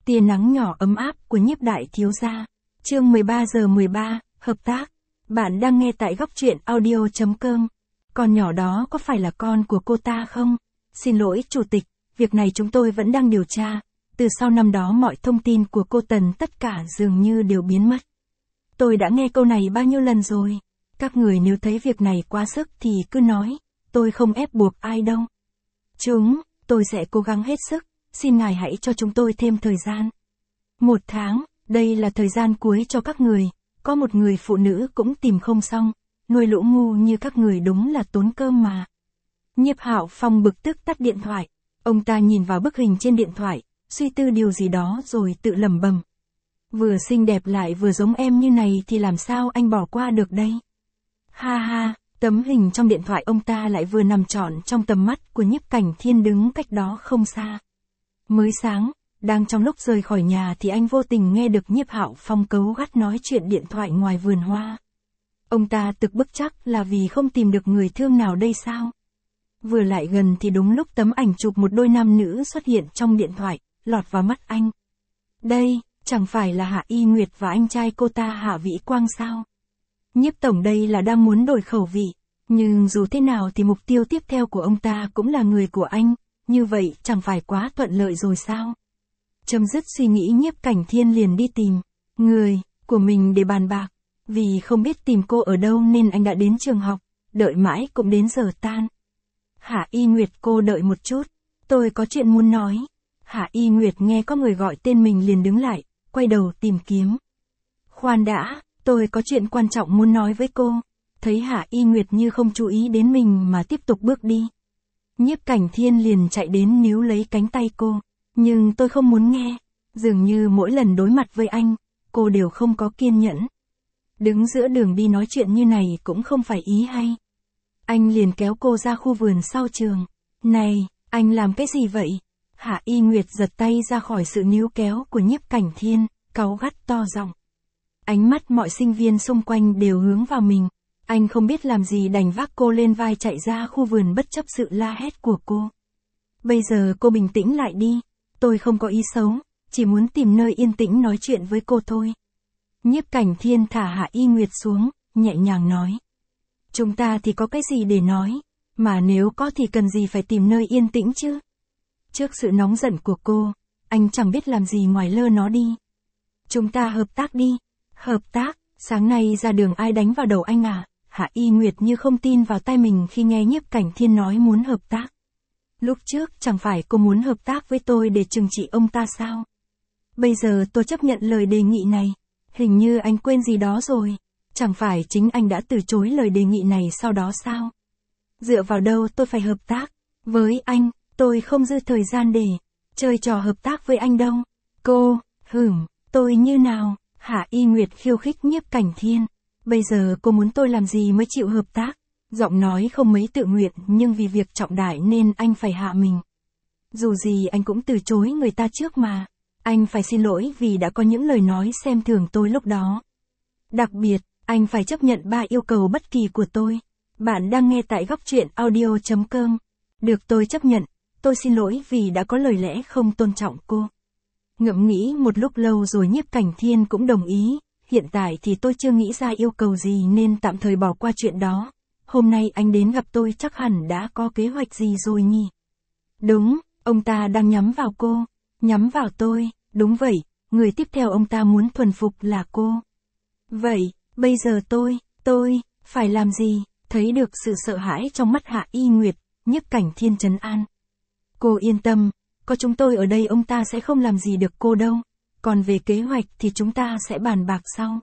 Tia nắng nhỏ ấm áp của Nhiếp đại thiếu gia. Chương 13:13, hợp tác. Bạn đang nghe tại góc truyện audio.com. Con nhỏ đó có phải là con của cô ta không? Xin lỗi chủ tịch, việc này chúng tôi vẫn đang điều tra. Từ sau năm đó mọi thông tin của cô Tần tất cả dường như đều biến mất. Tôi đã nghe câu này bao nhiêu lần rồi. Các người nếu thấy việc này quá sức thì cứ nói, tôi không ép buộc ai đâu. Tôi sẽ cố gắng hết sức, xin ngài hãy cho chúng tôi thêm thời gian. 1 tháng, đây là thời gian cuối cho các người, có một người phụ nữ cũng tìm không xong, nuôi lũ ngu như các người đúng là tốn cơm mà. Nhiếp Hạo Phong bực tức tắt điện thoại, ông ta nhìn vào bức hình trên điện thoại, suy tư điều gì đó rồi tự lẩm bẩm. Vừa xinh đẹp lại vừa giống em như này thì làm sao anh bỏ qua được đây? Ha ha, tấm hình trong điện thoại ông ta lại vừa nằm trọn trong tầm mắt của Nhiếp Cảnh Thiên đứng cách đó không xa. Mới sáng, đang trong lúc rời khỏi nhà thì anh vô tình nghe được Nhiếp Hạo Phong cấu gắt nói chuyện điện thoại ngoài vườn hoa. Ông ta thực bức chắc là vì không tìm được người thương nào đây sao? Vừa lại gần thì đúng lúc tấm ảnh chụp một đôi nam nữ xuất hiện trong điện thoại, lọt vào mắt anh. Đây, chẳng phải là Hạ Y Nguyệt và anh trai cô ta Hạ Vĩ Quang sao? Nhiếp tổng đây là đang muốn đổi khẩu vị, nhưng dù thế nào thì mục tiêu tiếp theo của ông ta cũng là người của anh, như vậy chẳng phải quá thuận lợi rồi sao? Chấm dứt suy nghĩ Nhiếp Cảnh Thiên liền đi tìm người của mình để bàn bạc, vì không biết tìm cô ở đâu nên anh đã đến trường học, đợi mãi cũng đến giờ tan. Hạ Y Nguyệt, cô đợi một chút, tôi có chuyện muốn nói. Hạ Y Nguyệt nghe có người gọi tên mình liền đứng lại, quay đầu tìm kiếm. Khoan đã, tôi có chuyện quan trọng muốn nói với cô. Thấy Hạ Y Nguyệt như không chú ý đến mình mà tiếp tục bước đi. Nhiếp Cảnh Thiên liền chạy đến níu lấy cánh tay cô. Nhưng tôi không muốn nghe. Dường như mỗi lần đối mặt với anh, cô đều không có kiên nhẫn. Đứng giữa đường đi nói chuyện như này cũng không phải ý hay. Anh liền kéo cô ra khu vườn sau trường. Này, anh làm cái gì vậy? Hạ Y Nguyệt giật tay ra khỏi sự níu kéo của Nhiếp Cảnh Thiên, cáu gắt to giọng. Ánh mắt mọi sinh viên xung quanh đều hướng vào mình. Anh không biết làm gì đành vác cô lên vai chạy ra khu vườn bất chấp sự la hét của cô. Bây giờ cô bình tĩnh lại đi. Tôi không có ý xấu, chỉ muốn tìm nơi yên tĩnh nói chuyện với cô thôi. Nhiếp Cảnh Thiên thả Hạ Y Nguyệt xuống, nhẹ nhàng nói. Chúng ta thì có cái gì để nói, mà nếu có thì cần gì phải tìm nơi yên tĩnh chứ? Trước sự nóng giận của cô, anh chẳng biết làm gì ngoài lơ nó đi. Chúng ta hợp tác đi. Hợp tác, sáng nay ra đường ai đánh vào đầu anh à? Hạ Y Nguyệt như không tin vào tai mình khi nghe Nhiếp Cảnh Thiên nói muốn hợp tác. Lúc trước chẳng phải cô muốn hợp tác với tôi để trừng trị ông ta sao? Bây giờ tôi chấp nhận lời đề nghị này. Hình như anh quên gì đó rồi. Chẳng phải chính anh đã từ chối lời đề nghị này sau đó sao? Dựa vào đâu tôi phải hợp tác với anh? Tôi không dư thời gian để chơi trò hợp tác với anh đâu. Cô, tôi như nào? Hạ Y Nguyệt khiêu khích Nhiếp Cảnh Thiên. Bây giờ cô muốn tôi làm gì mới chịu hợp tác? Giọng nói không mấy tự nguyện nhưng vì việc trọng đại nên anh phải hạ mình. Dù gì anh cũng từ chối người ta trước mà. Anh phải xin lỗi vì đã có những lời nói xem thường tôi lúc đó. Đặc biệt, anh phải chấp nhận 3 yêu cầu bất kỳ của tôi. Bạn đang nghe tại góc truyện audio.com. Được, tôi chấp nhận. Tôi xin lỗi vì đã có lời lẽ không tôn trọng cô. Ngẫm nghĩ một lúc lâu rồi Nhiếp Cảnh Thiên cũng đồng ý. Hiện tại thì tôi chưa nghĩ ra yêu cầu gì nên tạm thời bỏ qua chuyện đó. Hôm nay anh đến gặp tôi chắc hẳn đã có kế hoạch gì rồi nhỉ? Đúng, ông ta đang nhắm vào cô. Nhắm vào tôi, đúng vậy, người tiếp theo ông ta muốn thuần phục là cô. Vậy, bây giờ tôi, phải làm gì? Thấy được sự sợ hãi trong mắt Hạ Y Nguyệt, Nhiếp Cảnh Thiên trấn an. Cô yên tâm, có chúng tôi ở đây ông ta sẽ không làm gì được cô đâu. Còn về kế hoạch thì chúng ta sẽ bàn bạc sau.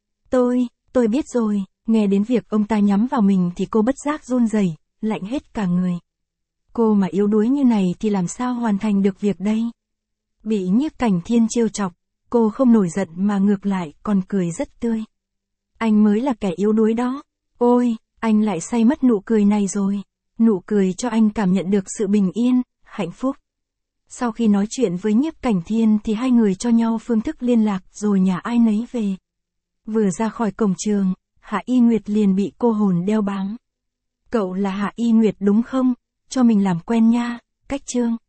Tôi biết rồi. Nghe đến việc ông ta nhắm vào mình thì cô bất giác run rẩy, lạnh hết cả người. Cô mà yếu đuối như này thì làm sao hoàn thành được việc đây? Bị Nhiếp Cảnh Thiên trêu chọc, cô không nổi giận mà ngược lại còn cười rất tươi. Anh mới là kẻ yếu đuối đó. Ôi, anh lại say mất nụ cười này rồi. Nụ cười cho anh cảm nhận được sự bình yên, hạnh phúc. Sau khi nói chuyện với Nhiếp Cảnh Thiên thì hai người cho nhau phương thức liên lạc rồi nhà ai nấy về. Vừa ra khỏi cổng trường, Hạ Y Nguyệt liền bị cô hồn đeo bám. Cậu là Hạ Y Nguyệt đúng không? Cho mình làm quen nha, cách Trương.